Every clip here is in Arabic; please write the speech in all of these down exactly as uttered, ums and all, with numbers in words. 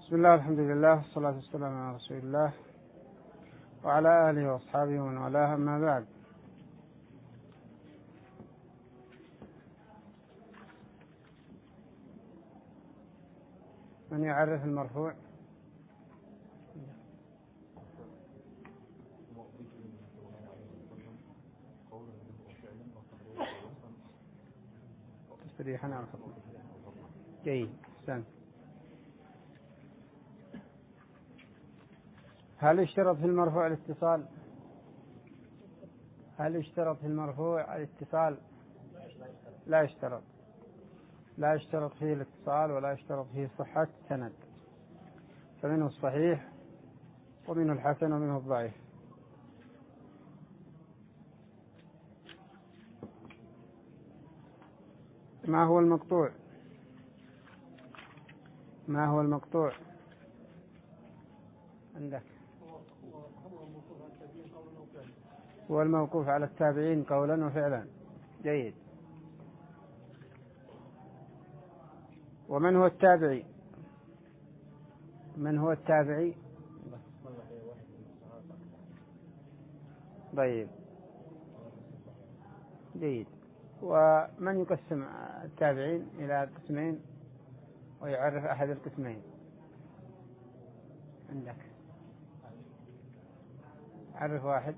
بسم الله الحمد لله والصلاة والسلام على رسول الله وعلى آله وأصحابه ومن والاه، أما بعد. من يعرف المرفوع؟ تصريحا أو حكما. جيد، أحسنت. هل يشترط في المرفوع الاتصال؟ هل يشترط في المرفوع الاتصال؟ لا يشترط. لا يشترط فيه الاتصال ولا يشترط فيه صحة سند، فمنه الصحيح ومنه الحسن ومنه الضعيف. ما هو المقطوع؟ ما هو المقطوع عندك؟ هو الموقوف على التابعين قولا وفعلا. جيد. ومن هو التابعي؟ من هو التابعي؟ طيب، جيد. ومن يقسم التابعين إلى قسمين ويعرف أحد القسمين؟ عندك عرف واحد.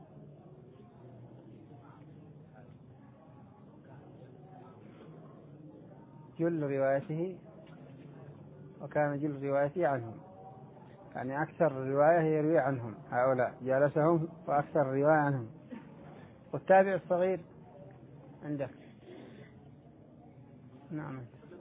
جل روايته، وكان جل روايته عنهم، يعني أكثر الرواية يروي عنهم، هؤلاء جالسهم وأكثر الرواية عنهم. والتابع الصغير عندك؟ نعم.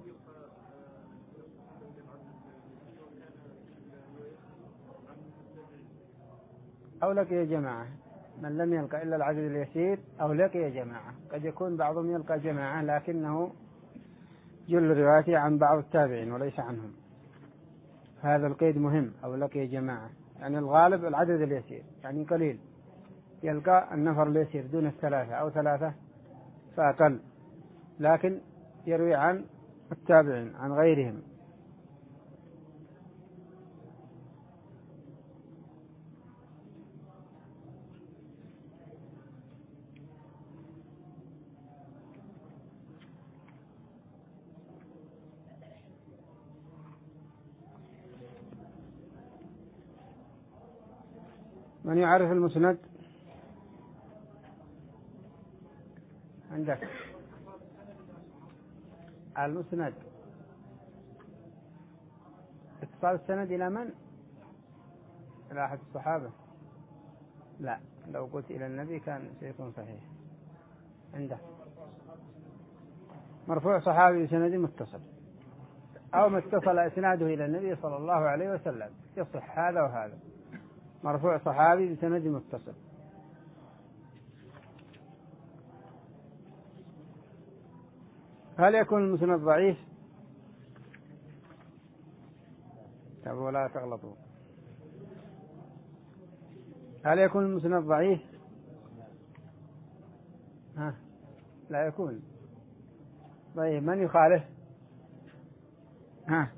أو لقي جماعة، من لم يلقى إلا العدد اليسير أو لقي جماعة. قد يكون بعضهم يلقى جماعة لكنه جل روايته عن بعض التابعين وليس عنهم. هذا القيد مهم، أو لقي جماعة، يعني الغالب العدد اليسير، يعني قليل يلقى النفر اليسير دون الثلاثة أو ثلاثة فأقل، لكن يروي عن التابعين عن غيرهم. من يعرف المسند؟ عندك المسند اتصال السند إلى من؟ إلى أحد الصحابة؟ لا، لو قلت إلى النبي كان سيكون صحيح. عندك مرفوع صحابي بسند متصل، أو ما اتصل إسناده إلى النبي صلى الله عليه وسلم، يصح هذا وهذا. مرفوع صحابي بسند متصل. هل يكون المسند ضعيف؟ تابعوا ولا تغلطوا. هل يكون المسند ضعيف؟ ها، لا يكون. طيب، من يخالف؟ ها،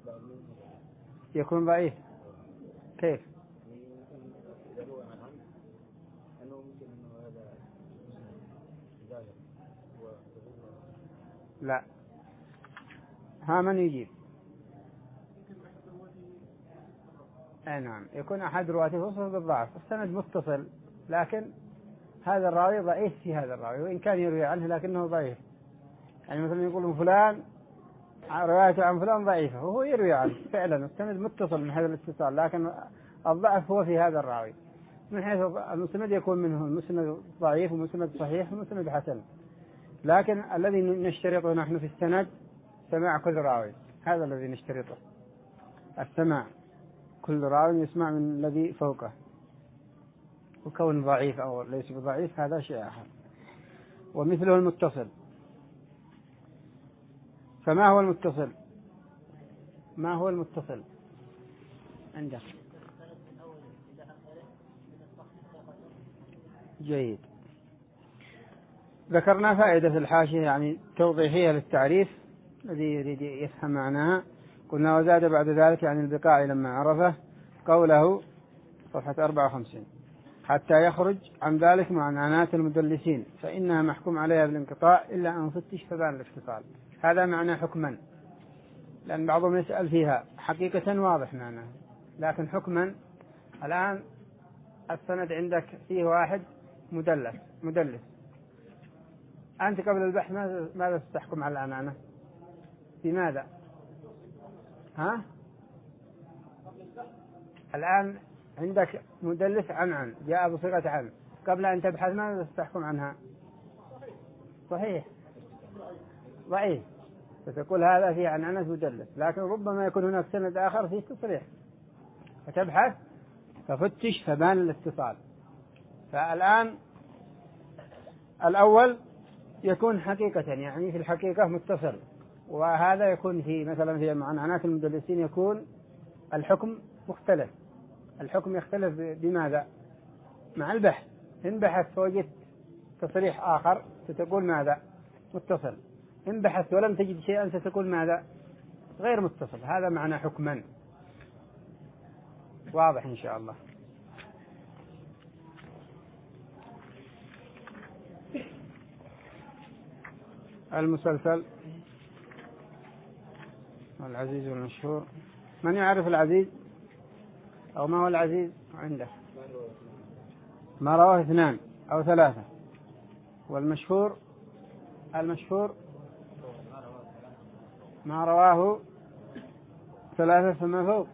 يكون ضعيف. كيف؟ لا. ها، من يجيب؟ اي نعم، يكون احد رواته وصف بالضعف، السند متصل لكن هذا الراوي ضعيف في هذا الراوي، وان كان يروي عنه لكنه ضعيف. يعني مثلا يقول فلان روايته عن فلان ضعيفة وهو يروي عنه فعلا، السند متصل من حيث الاتصال، لكن الضعف هو في هذا الراوي. من حيث المسند يكون منه المسند ضعيف ومسند صحيح ومسند حسن، لكن الذي نشترطه نحن في السند سماع كل راوي، هذا الذي نشترطه، السماع، كل راوي يسمع من الذي فوقه. وكون ضعيف أو ليس بضعيف هذا شيء آخر. ومثله المتصل. فما هو المتصل؟ ما هو المتصل عندك؟ جيد. ذكرنا فائدة في الحاشية، يعني توضيحية للتعريف الذي يريد يفهم معناها. قلنا وزاد بعد ذلك عن البقاع لما عرفه قوله صفحة أربعة وخمسين حتى يخرج عن ذلك معنعنات المدلسين فإنها محكوم عليها بالانقطاع إلا أن فتش فبان الاتصال. هذا معنى حكما، لأن بعضهم يسأل فيها حقيقة واضح معناه، لكن حكما الآن السند عندك فيه واحد مدلس مدلس أنت قبل البحث ماذا تحكم على العنعنة؟ بماذا؟ ها؟ الآن عندك مدلس عن عن جاء بصيغة عن، قبل أن تبحث ماذا تحكم عنها؟ صحيح ضعيف، فتقول هذا فيه عنعنة مدلس، لكن ربما يكون هناك سند آخر فيه تصريح، فتبحث ففتش فبان الاتصال. فالآن الأول يكون حقيقة يعني في الحقيقة متصل، وهذا يكون في مثلا في معنعنات المدلسين يكون الحكم مختلف. الحكم يختلف بماذا؟ مع البحث، إن بحثت فوجدت تصريح آخر ستقول ماذا؟ متصل، إن بحثت ولم تجد شيئا ستقول ماذا؟ غير متصل. هذا معنى حكما، واضح إن شاء الله. المسلسل العزيز والمشهور، من يعرف العزيز أو ما هو العزيز عنده؟ ما رواه اثنان أو ثلاثة. والمشهور المشهور ما رواه ثلاثة فما فوق.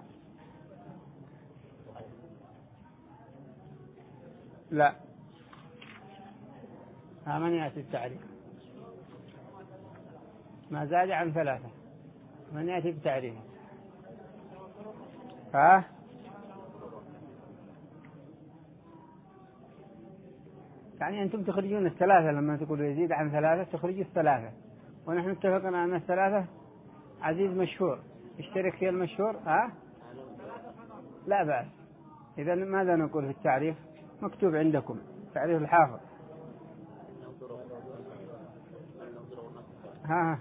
لا، ها من يأتي التعريف؟ ما زاد عن ثلاثة، من يأتي بتعريف؟ ها؟ يعني أنتم تخرجون الثلاثة، لما تقولوا يزيد عن ثلاثة تخرجوا الثلاثة، ونحن اتفقنا أن الثلاثة عزيز مشهور، اشترك في المشهور. ها؟ لا بأس. إذا ماذا نقول في التعريف؟ مكتوب عندكم تعريف الحافظ. ها ها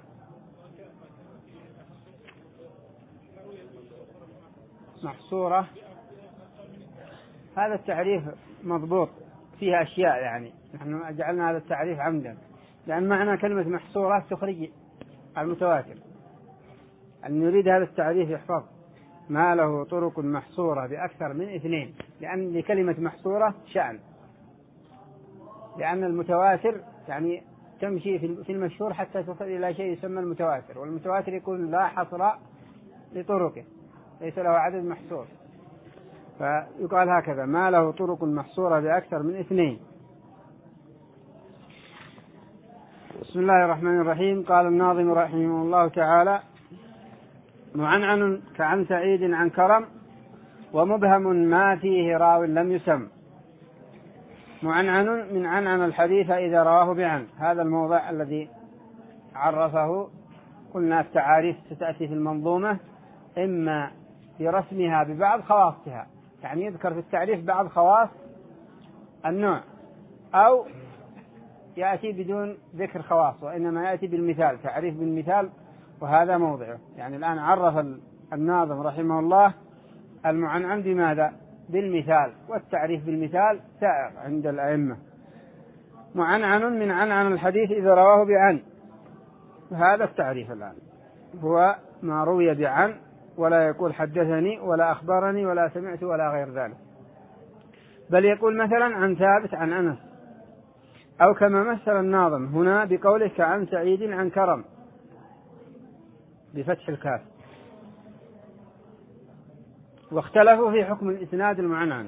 محصورة، هذا التعريف مضبوط فيها أشياء، يعني نحن جعلنا هذا التعريف عمدا، لأن معنى كلمة محصورة تخرج المتواتر. أن نريد هذا التعريف يحفظ ما له طرق محصورة بأكثر من اثنين، لأن لكلمة محصورة شأن، لأن المتواتر يعني تمشي في المشهور حتى تصل إلى شيء يسمى المتواتر، والمتواتر يكون لا حصر لطرقه، ليس له عدد محصور، فيقال هكذا ما له طرق محصورة بأكثر من اثنين. بسم الله الرحمن الرحيم. قال الناظم رحمه الله تعالى: معنعن كعن سعيد عن كرم، ومبهم ما فيه راو لم يسم. معنعن من عنعن الحديث إذا رواه بعن. هذا الموضع الذي عرفه قلنا التعاريف ستأتي في المنظومة إما في رسمها ببعض خواصها، يعني يذكر في التعريف بعض خواص النوع، أو يأتي بدون ذكر خواص وإنما يأتي بالمثال، تعريف بالمثال، وهذا موضعه. يعني الآن عرف الناظم رحمه الله المعنعن بماذا؟ بالمثال، والتعريف بالمثال سائر عند الأئمة. معنعن من عنعن الحديث إذا رواه بعن. هذا التعريف الآن هو ما روي بعن، ولا يقول حدثني ولا أخبرني ولا سمعت ولا غير ذلك، بل يقول مثلا عن ثابت عن أنس، أو كما مثل الناظم هنا بقوله كعن سعيد عن كرم بفتح الكاف. واختلفوا في حكم الإسناد المعنعن،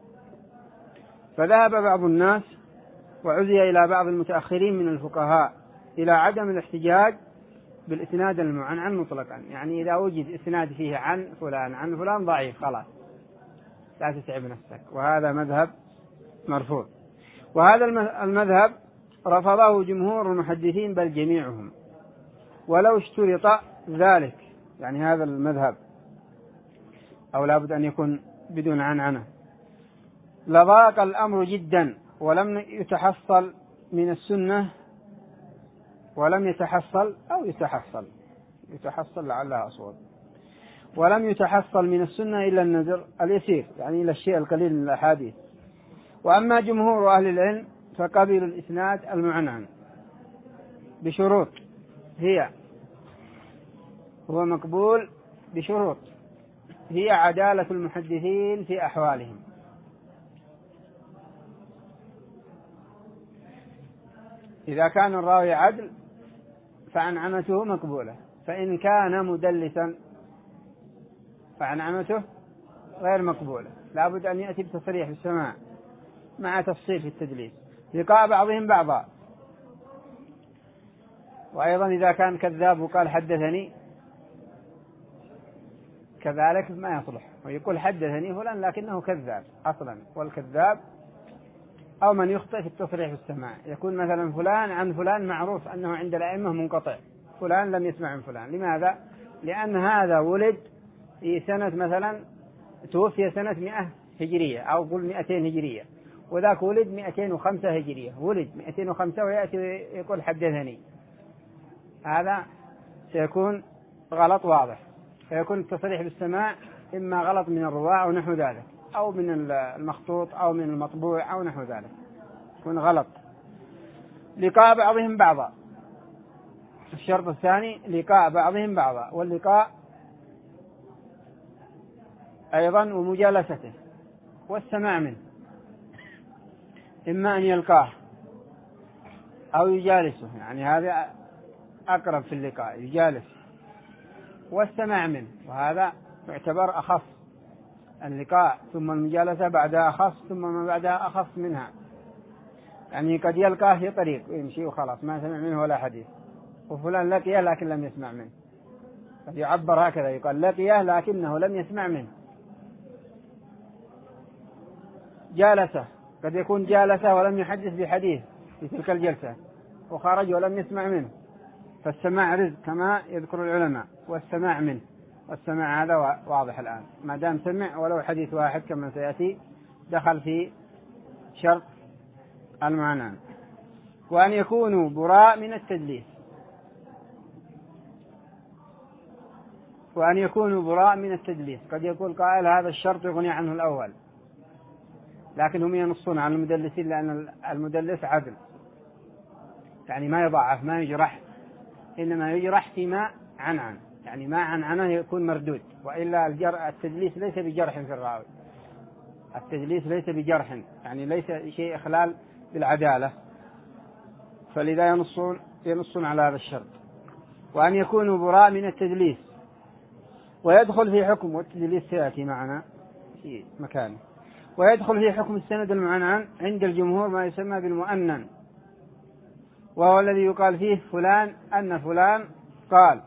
فذهب بعض الناس وعزي إلى بعض المتأخرين من الفقهاء إلى عدم الاحتجاج بالإسناد المعنعن مطلقا، يعني إذا وجد إسناد فيه عن فلان عن فلان ضعيف خلاص لا تتعب نفسك، وهذا مذهب مرفوض. وهذا المذهب رفضه جمهور المحدثين بل جميعهم، ولو اشترط ذلك، يعني هذا المذهب أو لابد أن يكون بدون عنعنة، لضاق الأمر جدا ولم يتحصل من السنة، ولم يتحصل أو يتحصل يتحصل لعلها أصوب ولم يتحصل من السنة إلا النذر اليسير، يعني إلى الشيء القليل من الأحاديث. وأما جمهور أهل العلم فقبلوا الإسناد المعنعن بشروط، هي هو مقبول بشروط، هي عدالة المحدثين في أحوالهم، إذا كان الراوي عدل فعنعنته مقبولة، فإن كان مدلسا فعنعنته غير مقبولة، لابد أن يأتي بتصريح بالسماع مع تفصيل في التدليس، لقاء بعضهم بعضا. وأيضا إذا كان كذاب وقال حدثني كذلك ما يصلح، ويقول حدثني فلان لكنه كذاب أصلا، والكذاب أو من يخطئ في التصريح بالسماع يكون مثلا فلان عن فلان معروف أنه عند الأئمة منقطع، فلان لم يسمع من فلان. لماذا؟ لأن هذا ولد في سنة مثلا توفي سنة مئة هجرية أو قل مئتين هجرية، وذاك ولد مئتين وخمسة هجرية، ولد مئتين وخمسة ويأتي يقول حدثني، هذا سيكون غلط واضح، فيكون التصريح بالسماع إما غلط من الرواة أو نحو ذلك، أو من المخطوط أو من المطبوع أو نحو ذلك، يكون غلط. لقاء بعضهم بعضا، الشرط الثاني لقاء بعضهم بعضا، واللقاء أيضا ومجالسته والسماع منه، إما أن يلقاه أو يجالسه، يعني هذا أقرب في اللقاء، يجالس، والسماع منه، وهذا يعتبر أخف، اللقاء ثم المجالسة بعدها أخف ثم ما بعدها أخف منها، يعني قد يلقاه في طريق يمشي وخلاص ما سمع منه ولا حديث، وفلان لقيه لكن لم يسمع منه، قد يعبر هكذا يقال لقيه لكنه لم يسمع منه. جالسه، قد يكون جالسه ولم يحدث بحديث في تلك الجلسة وخرج ولم يسمع منه، فالسماع رزق كما يذكر العلماء، والسماع منه، والسماع هذا واضح الآن، ما دام سمع ولو حديث واحد كما سيأتي دخل في شرط المعنى. وأن يكونوا براء من التدليس، وأن يكونوا براء من التدليس، قد يقول قائل هذا الشرط يغني عنه الأول، لكن هم ينصون على المدلسين لأن المدلس عدل، يعني ما يضعف ما يجرح، إنما يجرح فيما عن عن، يعني ما عن عنه يكون مردود، وإلا التدليس ليس بجرح في الراوي، التدليس ليس بجرح، يعني ليس شيء إخلال بالعدالة، فلذا ينصون ينصون على هذا الشرط. وأن يكونوا براء من التدليس، ويدخل في حكم، والتدليس سيأتي معنا في مكانه، ويدخل في حكم السند المعنعن عند الجمهور ما يسمى بالمؤنن، وهو الذي يقال فيه فلان أن فلان قال.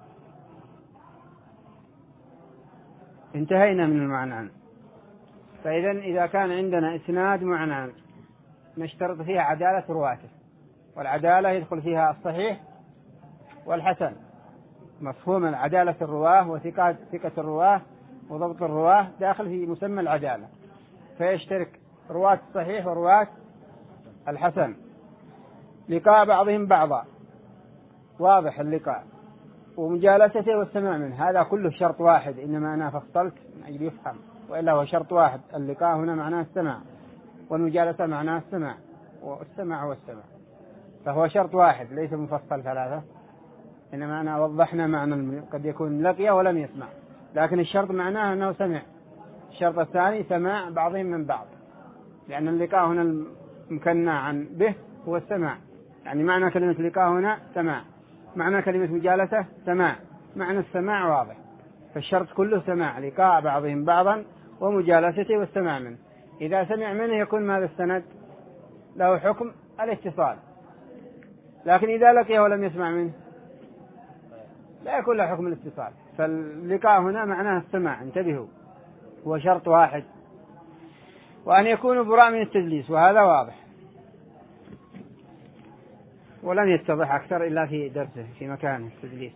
انتهينا من المعنعن. فإذا إذا كان عندنا إسناد معنعن نشترط فيها عدالة رواته، والعدالة يدخل فيها الصحيح والحسن، مفهوم عدالة الرواه وثقة ثقة الرواه وضبط الرواه داخل في مسمى العدالة، فيشترك رواة الصحيح ورواة الحسن. لقاء بعضهم بعضا، واضح اللقاء، ومجالسته والسماع منه، هذا كله شرط واحد، إنما أنا فصلت من أجل يفهم، وإلا هو شرط واحد. اللقاء هنا معناه السماع، والمجالسة معناه السماع، والسماع والسماع، فهو شرط واحد ليس مفصل ثلاثة، إنما أنا وضحنا معنى، قد يكون لقي ولم يسمع، لكن الشرط معناه أنه سمع. الشرط الثاني سماع بعضهم من بعض، لأن اللقاء هنا المكنى عن به هو السماع، يعني معنى كلمة لقاء هنا سماع، معنى كلمة مجالسة سماع، معنى السماع واضح، فالشرط كله سماع، لقاء بعضهم بعضا ومجالسته والسماع منه. إذا سمع منه يكون ماذا السند له حكم الاتصال، لكن إذا لقيه ولم يسمع منه لا يكون له حكم الاتصال، فاللقاء هنا معناه السماع، انتبهوا، هو شرط واحد. وأن يكونوا براء من التدليس، وهذا واضح ولن يتضح أكثر إلا في درسه في مكانه التدليس،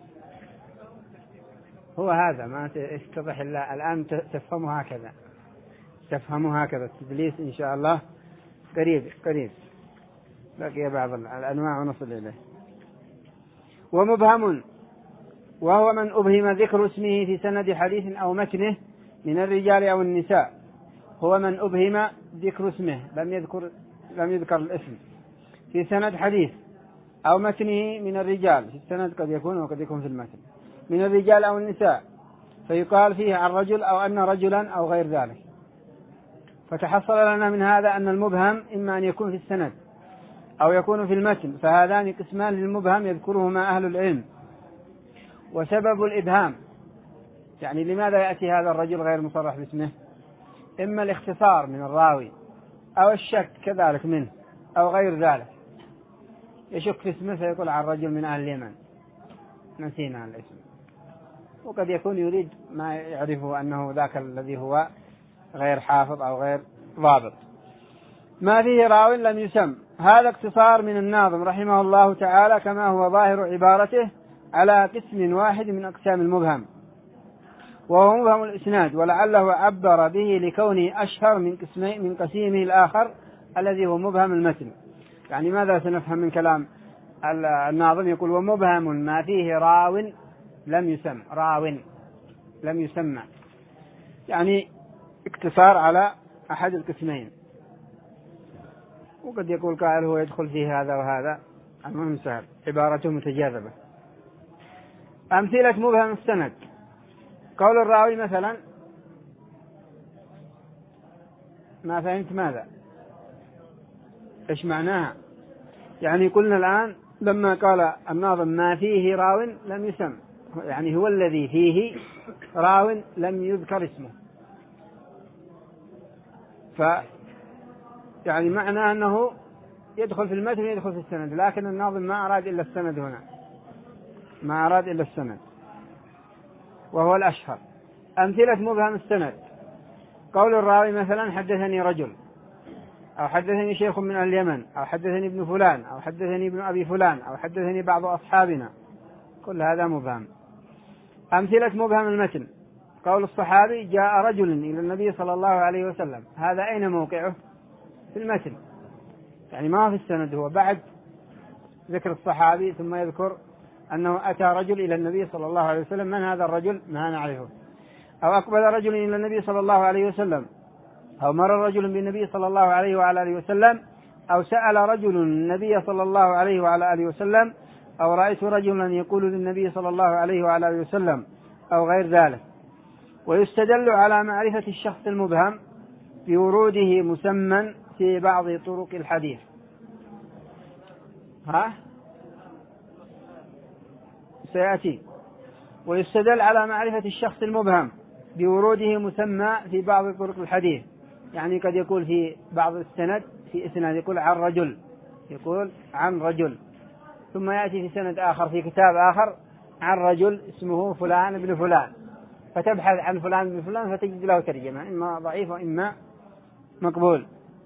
هو هذا ما يتضح إلا الآن، تفهموا هكذا، تفهموا هكذا التدليس إن شاء الله قريب قريب، بقي بعض الأنواع ونصل إليه. ومبهم وهو من أبهم ذكر اسمه في سند حديث أو متنه من الرجال أو النساء. هو من أبهم ذكر اسمه، لم يذكر لم يذكر الاسم في سند حديث أو متنه من الرجال، في السند قد يكون وقد يكون في المتن، من الرجال أو النساء، فيقال فيه عن رجل أو أن رجلا أو غير ذلك. فتحصل لنا من هذا أن المبهم إما أن يكون في السند أو يكون في المتن، فهذان قسمان للمبهم يذكرهما أهل العلم. وسبب الإبهام، يعني لماذا يأتي هذا الرجل غير مصرح باسمه؟ إما الاختصار من الراوي أو الشك كذلك منه أو غير ذلك، يشك في اسمه فيقول عن رجل من أهل اليمن، نسينا عن الاسم، وقد يكون يريد ما يعرفه أنه ذاك الذي هو غير حافظ أو غير ضابط. ما فيه راو لم يسم، هذا اقتصار من الناظم رحمه الله تعالى كما هو ظاهر عبارته على قسم واحد من أقسام المبهم، وهو مبهم الإسناد، ولعله عبر به لكونه أشهر من قسمه من قسيمه الآخر الذي هو مبهم المتن. يعني ماذا سنفهم من كلام الناظم؟ يقول ومبهم ما فيه راو لم يسم، راو لم يسمى، يعني اقتصار على أحد القسمين. وقد يقول قائل هو يدخل فيه هذا وهذا، المهم سهل، عبارته متجاذبة. أمثلة مبهم السند: قول الراوي مثلا ما فهمت ماذا إيش معناها؟ يعني قلنا الآن لما قال الناظم ما فيه راو لم يسم، يعني هو الذي فيه راو لم يذكر اسمه، ف يعني معناه أنه يدخل في المتن ويدخل في السند، لكن الناظم ما أراد إلا السند هنا، ما أراد إلا السند وهو الأشهر. أمثلة مبهم السند: قول الراوي مثلا حدثني رجل، أو حدثني شيخ من أهل اليمن، أو حدثني ابن فلان، أو حدثني ابن أبي فلان، أو حدثني بعض أصحابنا، كل هذا مبهم. أمثلة مبهم المتن: قول الصحابي جاء رجل إلى النبي صلى الله عليه وسلم، هذا أين موقعه؟ في المتن، يعني ما في السند، هو بعد ذكر الصحابي ثم يذكر أنه أتى رجل إلى النبي صلى الله عليه وسلم، من هذا الرجل؟ ما نعرفه. أو أقبل رجل إلى النبي صلى الله عليه وسلم، أو مر رجل بالنبي صلى الله عليه وعلى آله وسلم، أو سأل رجل النبي صلى الله عليه وعلى آله وسلم، أو رأيت رجلا يقول للنبي صلى الله عليه وعلى آله وسلم، أو غير ذلك. ويستدل على معرفة الشخص المبهم بوروده مسمى في بعض طرق الحديث. ها سيأتي. ويستدل على معرفة الشخص المبهم بوروده مسمى في بعض طرق الحديث، يعني قد يقول في بعض السند في إسناد يقول عن رجل، يقول عن رجل، ثم يأتي في سند آخر في كتاب آخر عن رجل اسمه فلان ابن فلان، فتبحث عن فلان ابن فلان فتجد له ترجمة إما ضعيف وإما مقبول.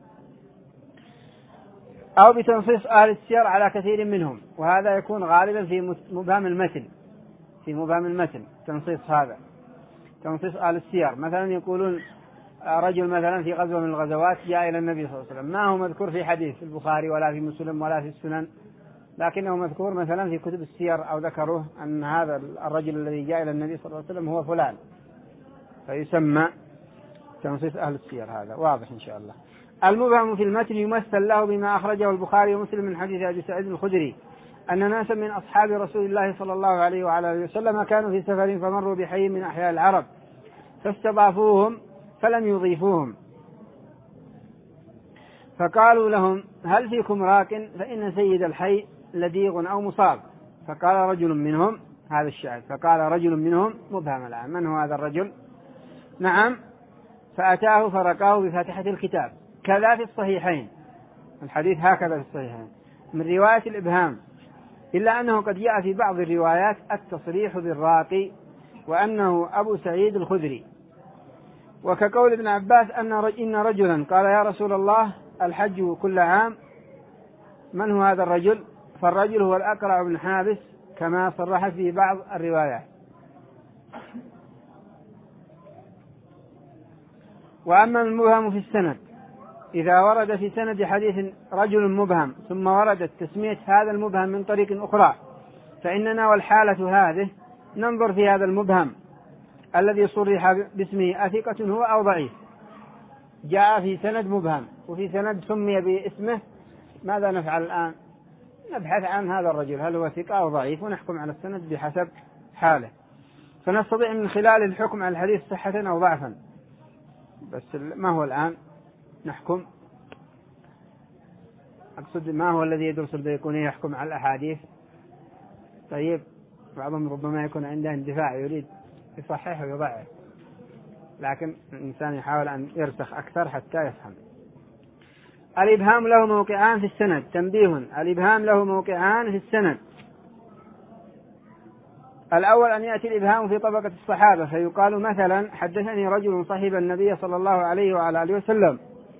أو بتنصيص أهل السير على كثير منهم، وهذا يكون غالبا في مبهم المتن، في مبهم المتن تنصيص، هذا تنصيص أهل السير. مثلا يقولون رجل مثلا في غزوة من الغزوات جاء إلى النبي صلى الله عليه وسلم، ما هو مذكور في حديث في البخاري ولا في مسلم ولا في السنن، لكنه مذكور مثلا في كتب السير أو ذكروه أن هذا الرجل الذي جاء إلى النبي صلى الله عليه وسلم هو فلان، فيسمى تنصيص أهل السير. هذا واضح إن شاء الله. المبهم في المتن يمثل له بما أخرجه البخاري ومسلم من حديث أبي سعيد الخدري أن ناسا من أصحاب رسول الله صلى الله عليه وعلى آله وسلم كانوا في سفر فمروا بحي من أحياء العرب فاستضافوهم فلم يضيفوهم، فقالوا لهم هل فيكم راق فإن سيد الحي لديغ أو مصاب؟ فقال رجل منهم، هذا الشاهد، فقال رجل منهم مبهم الآن، من هو هذا الرجل؟ نعم، فأتاه فرقاه بفاتحة الكتاب. كذا في الصحيحين، الحديث هكذا في الصحيحين من رواية الإبهام، إلا أنه قد جاء في بعض الروايات التصريح بالراقي وأنه أبو سعيد الخدري. وكقول ابن عباس أن إن رجلا قال يا رسول الله الحج كل عام، من هو هذا الرجل؟ فالرجل هو الأقرع بن حابس كما صرحت في بعض الروايات. وأما المبهم في السند إذا ورد في سند حديث رجل مبهم ثم وردت تسمية هذا المبهم من طريق أخرى، فإننا والحالة هذه ننظر في هذا المبهم الذي صرح باسمه أثقة هو أو ضعيف، جاء في سند مبهم وفي سند سمي باسمه، ماذا نفعل الآن؟ نبحث عن هذا الرجل هل هو ثقة أو ضعيف ونحكم على السند بحسب حاله، فنستطيع من خلال الحكم على الحديث صحة أو ضعفا. بس ما هو الآن نحكم؟ أقصد ما هو الذي يدرس البيقوني يحكم على الأحاديث؟ طيب بعضهم ربما يكون عنده اندفاع يريد يصحح ويضعف، لكن الإنسان يحاول أن يرسخ أكثر حتى يفهم. الإبهام له موقعان في السند. تنبيه: الإبهام له موقعان في السند. الأول أن يأتي الإبهام في طبقة الصحابة، فيقال مثلا حدثني رجل صحب النبي صلى الله عليه وعلى آله وسلم.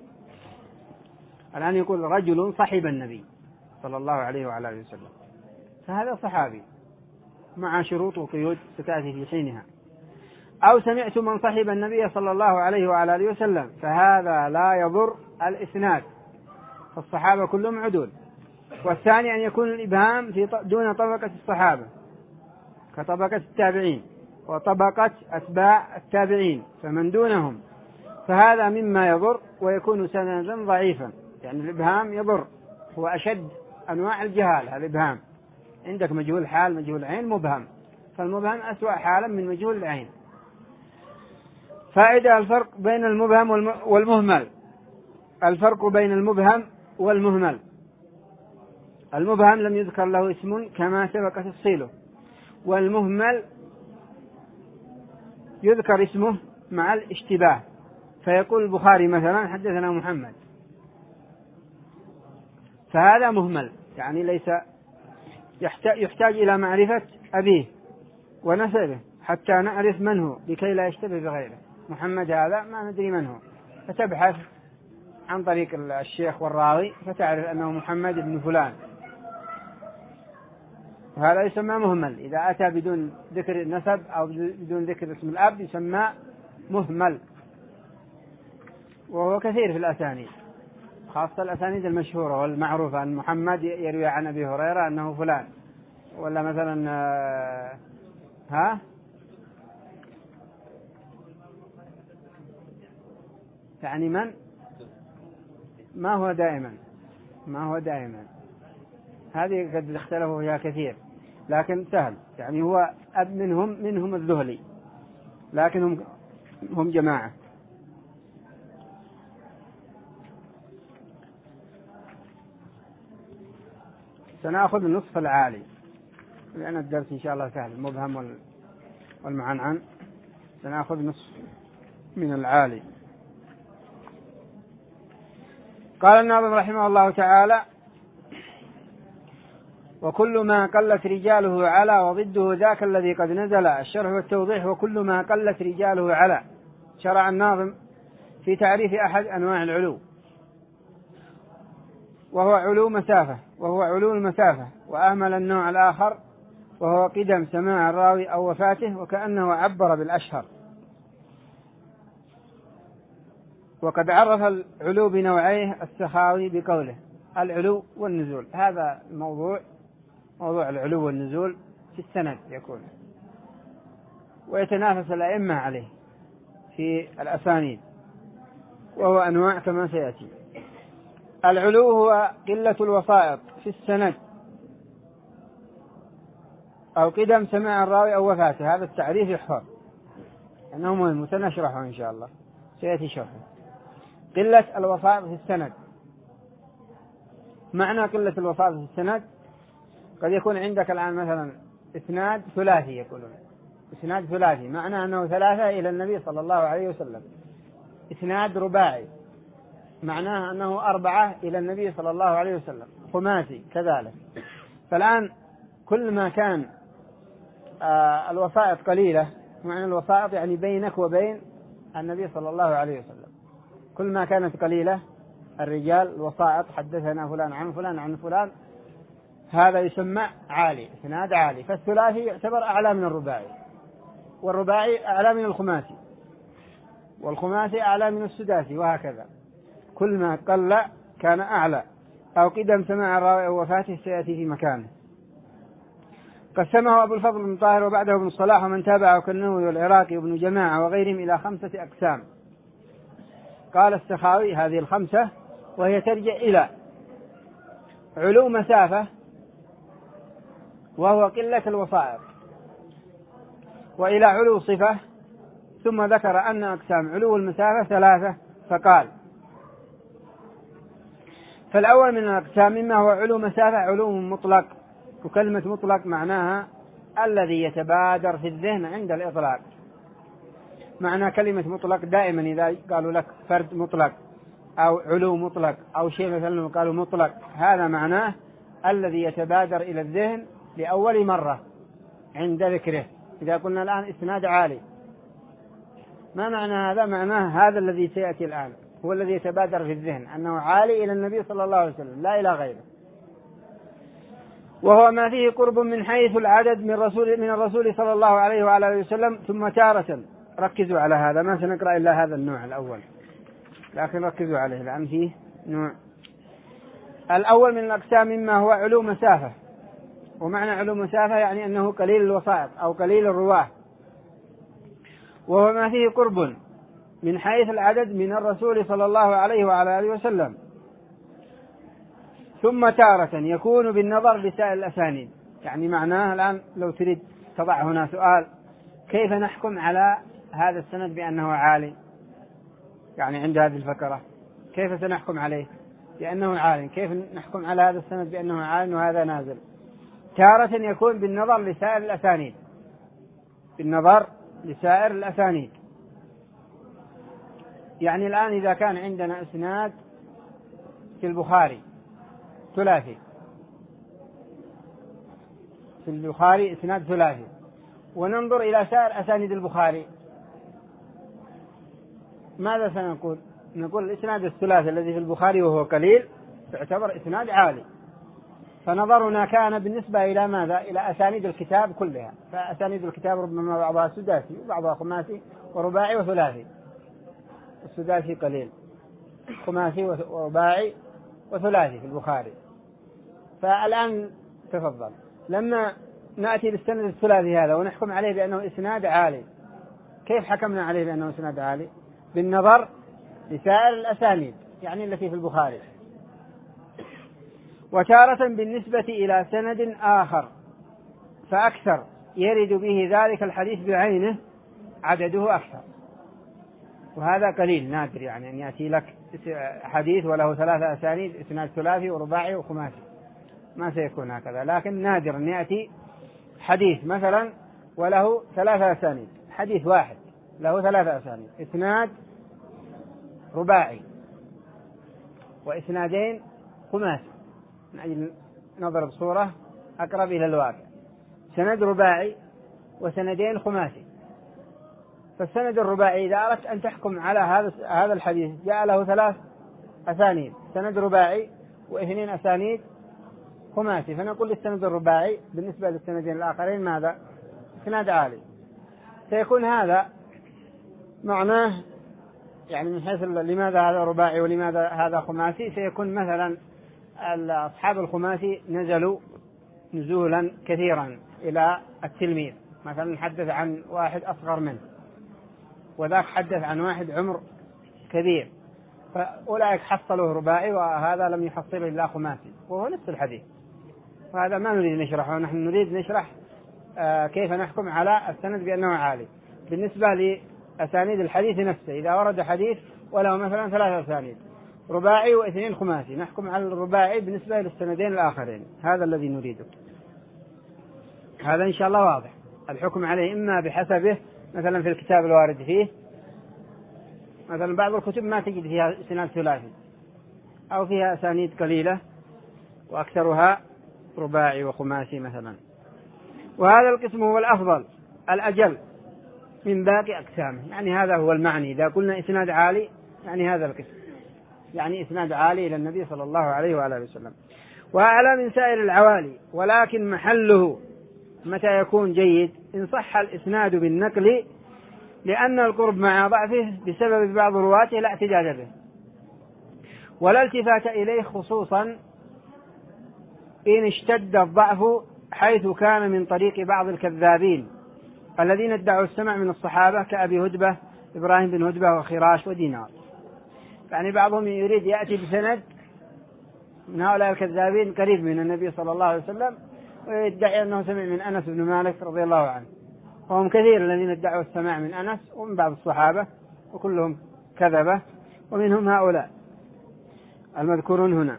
الآن يقول رجل صحب النبي صلى الله عليه وعلى آله وسلم، فهذا صحابي مع شروط وقيود ستأتي في حينها. أو سمعت من صحب النبي صلى الله عليه وعلى آله وسلم، فهذا لا يضر الإسناد، فالصحابة كلهم عدول. والثاني أن يكون الإبهام في دون طبقة الصحابة كطبقة التابعين وطبقة أتباع التابعين، فمن دونهم، فهذا مما يضر ويكون سندا ضعيفا. يعني الإبهام يضر، هو أشد أنواع الجهال. الإبهام عندك مجهول حال مجهول عين مبهم، فالمبهم أسوأ حالا من مجهول العين. فائدة: الفرق بين المبهم والمهمل. الفرق بين المبهم والمهمل: المبهم لم يذكر له اسم كما سبق تفصيله، والمهمل يذكر اسمه مع الاشتباه، فيقول البخاري مثلا حدثنا محمد، فهذا مهمل، يعني ليس يحتاج إلى معرفة أبيه ونسبه حتى نعرف من هو لكي لا يشتبه بغيره. محمد هذا ما ندري من هو، فتبحث عن طريق الشيخ والراوي فتعرف أنه محمد بن فلان، وهذا يسمى مهمل. إذا أتى بدون ذكر النسب أو بدون ذكر اسم الأب يسمى مهمل، وهو كثير في الأسانيد، خاصة الأسانيد المشهورة والمعروفة أن محمد يروي عن أبي هريرة أنه فلان، ولا مثلا ها يعني من ما هو دائما ما هو دائما هذه قد اختلفوا فيها كثير، لكن سهل. يعني هو أب منهم منهم الذهلي، لكن هم هم جماعة. سنأخذ النصف العالي لأن الدرس إن شاء الله سهل، المبهم والمعنعن. سنأخذ نصف من العالي. قال الناظم رحمه الله تعالى: وكل ما قلت رجاله على وضده ذاك الذي قد نزل. الشرح والتوضيح: وكل ما قلت رجاله على. شرع الناظم في تعريف أحد أنواع العلو، وهو علو مسافة وهو علو المسافة، وأهمل النوع الآخر وهو قدم سماع الراوي أو وفاته، وكأنه عبر بالأشهر. وقد عرف العلو بنوعيه السخاوي بقوله: العلو والنزول. هذا الموضوع موضوع العلو والنزول في السند يكون، ويتنافس الأئمة عليه في الأسانيد، وهو أنواع كما سيأتي. العلو هو قلة الوسائط في السند أو قدم سماع الراوي أو وفاته. هذا التعريف يحفظ أنه مهم، وسنشرحه إن شاء الله، سيأتي شرحه. قلة الوسائط في السند. معنى قلة الوسائط في السند: قد يكون عندك الآن مثلا إسناد ثلاثي، يقولون إسناد ثلاثي معنى أنه ثلاثة إلى النبي صلى الله عليه وسلم. إسناد رباعي معناه أنه أربعة إلى النبي صلى الله عليه وسلم. خماسي كذلك. فالآن كل ما كان آه الوسائط قليلة، معنى الوسائط يعني بينك وبين النبي صلى الله عليه وسلم، كل ما كانت قليلة الرجال الوسائط، حدثنا فلان عن فلان عن فلان، هذا يسمى عالي، إسناد عالي. فالثلاثي يعتبر أعلى من الرباعي، والرباعي أعلى من الخماسي، والخماسي أعلى من السداسي، وهكذا. كل ما قل كان أعلى. أو قدم سماع الراوي أو وفاته سيأتي في مكانه. قسمه أبو الفضل بن طاهر وبعده ابن الصلاح ومن تابعه كالنووي والعراقي وابن جماعة وغيرهم إلى خمسة أقسام. قال السخاوي هذه الخمسة وهي ترجع إلى علو مسافة وهو قلة الوسائط، وإلى علو صفة، ثم ذكر أن أقسام علو المسافة ثلاثة فقال: فالأول من الأقسام مما هو علو مسافة علو مطلق، وكلمة مطلق معناها الذي يتبادر في الذهن عند الإطلاق. معنى كلمة مطلق دائما إذا قالوا لك فرد مطلق أو علو مطلق أو شيء مثلا قالوا مطلق، هذا معناه الذي يتبادر إلى الذهن لأول مرة عند ذكره. إذا قلنا الآن إسناد عالي، ما معنى هذا؟ معناه هذا الذي سيأتي الآن هو الذي يتبادر في الذهن أنه عالي إلى النبي صلى الله عليه وسلم لا إلى غيره. وهو ما فيه قرب من حيث العدد من رسول من الرسول صلى الله عليه وعلى آله وسلم. ثم تارة، ركزوا على هذا، ما سنقرأ إلا هذا النوع الأول، لكن ركزوا عليه لأن فيه نوع. الأول من الأقسام مما هو علو مسافة، ومعنى علو مسافة يعني أنه قليل الوسائط أو قليل الرواه. وهو ما فيه قرب من حيث العدد من الرسول صلى الله عليه وعلى آله وسلم. ثم تارة يكون بالنظر لسائر الأسانيد، يعني معناه الآن لو تريد تضع هنا سؤال: كيف نحكم على هذا السند بأنه عالي؟ يعني عند هذه الفقرة كيف سنحكم عليه بأنه عالي؟ كيف نحكم على هذا السند بأنه عالي وهذا نازل؟ تارة يكون بالنظر لسائر الأسانيد، بالنظر لسائر الأسانيد. يعني الآن إذا كان عندنا إسناد في البخاري ثلاثي، في البخاري إسناد ثلاثي، وننظر إلى سائر أسانيد البخاري، ماذا سنقول؟ نقول الإسناد الثلاثي الذي في البخاري وهو قليل يعتبر إسناد عالي. فنظرنا كان بالنسبة إلى ماذا؟ إلى أسانيد الكتاب كلها. فأسانيد الكتاب ربما بعضها سداسي وبعضها خماسي ورباعي وثلاثي. السداسي قليل، خماسي ورباعي وثلاثي في البخاري. فالآن تفضل، لما نأتي للسند الثلاثي هذا ونحكم عليه بأنه إسناد عالي، كيف حكمنا عليه بأنه إسناد عالي؟ بالنظر لسائر الأسانيد، يعني التي في البخاري. وتارة بالنسبة إلى سند آخر فأكثر يرد به ذلك الحديث بعينه عدده أكثر، وهذا قليل نادر، يعني أن يأتي لك حديث وله ثلاثة أسانيد، إسناد ثلاثي ورباعي وخماسي، ما سيكون هكذا. لكن نادر أن يأتي حديث مثلا وله ثلاثة أسانيد، حديث واحد له ثلاثة أسانيد، إسناد رباعي وإسنادين خماسي، من أجل نضرب صورة أقرب إلى الواقع، سند رباعي وسندين خماسي. فالسند الرباعي إذا أردت أن تحكم على هذا هذا الحديث جاء له ثلاث أسانيد، سند رباعي واثنين أسانيد خماسي، فنقول للسند الرباعي بالنسبة للسندين الآخرين ماذا؟ إسناد عالي. سيكون هذا معناه يعني من حيث لماذا هذا رباعي ولماذا هذا خماسي، سيكون مثلا أصحاب الخماسي نزلوا نزولا كثيرا إلى التلميذ، مثلا حدث عن واحد أصغر منه وذاك حدث عن واحد عمر كبير، فأولئك حصلوه رباعي وهذا لم يحصله إلا خماسي، وهو نفس الحديث. وهذا ما نريد نشرحه، ونحن نريد نشرح آه كيف نحكم على السند بأنه عالي بالنسبة لأسانيد الحديث نفسه. إذا ورد حديث وله مثلا ثلاثة أسانيد رباعي واثنين خماسي، نحكم على الرباعي بالنسبة للسندين الآخرين. هذا الذي نريده، هذا إن شاء الله واضح. الحكم عليه إما بحسبه، مثلا في الكتاب الوارد فيه، مثلا بعض الكتب ما تجد فيها إسناد ثلاثي أو فيها أسانيد قليلة وأكثرها رباعي وخماسي مثلا. وهذا القسم هو الأفضل الأجل من باقي أقسامه، يعني هذا هو المعني. إذا قلنا إسناد عالي يعني هذا القسم، يعني إسناد عالي إلى النبي صلى الله عليه وعلى آله وسلم. وأعلى من سائر العوالي، ولكن محله متى يكون جيد؟ إن صح الإسناد بالنقل، لأن القرب مع ضعفه بسبب بعض رواته لا احتجاج به، ولا التفات إليه، خصوصا إن اشتد الضعف حيث كان من طريق بعض الكذابين الذين ادعوا السمع من الصحابة كأبي هدبة إبراهيم بن هدبة وخراش ودينار. يعني بعضهم يريد يأتي بسند من هؤلاء الكذابين قريب من النبي صلى الله عليه وسلم ويدعي أنه سمع من أنس بن مالك رضي الله عنه، وهم كثير الذين ادعوا السماع من أنس ومن بعض الصحابة وكلهم كذبة، ومنهم هؤلاء المذكورون هنا.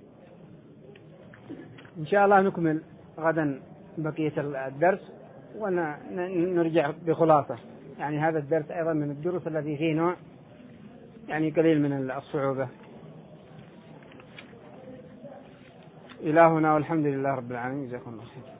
إن شاء الله نكمل غدا بقية الدرس ونرجع بخلاصة. يعني هذا الدرس أيضا من الدروس التي فيه نوع يعني قليل من الصعوبة. إلهنا والحمد لله رب العالمين. جزاكم الله خير.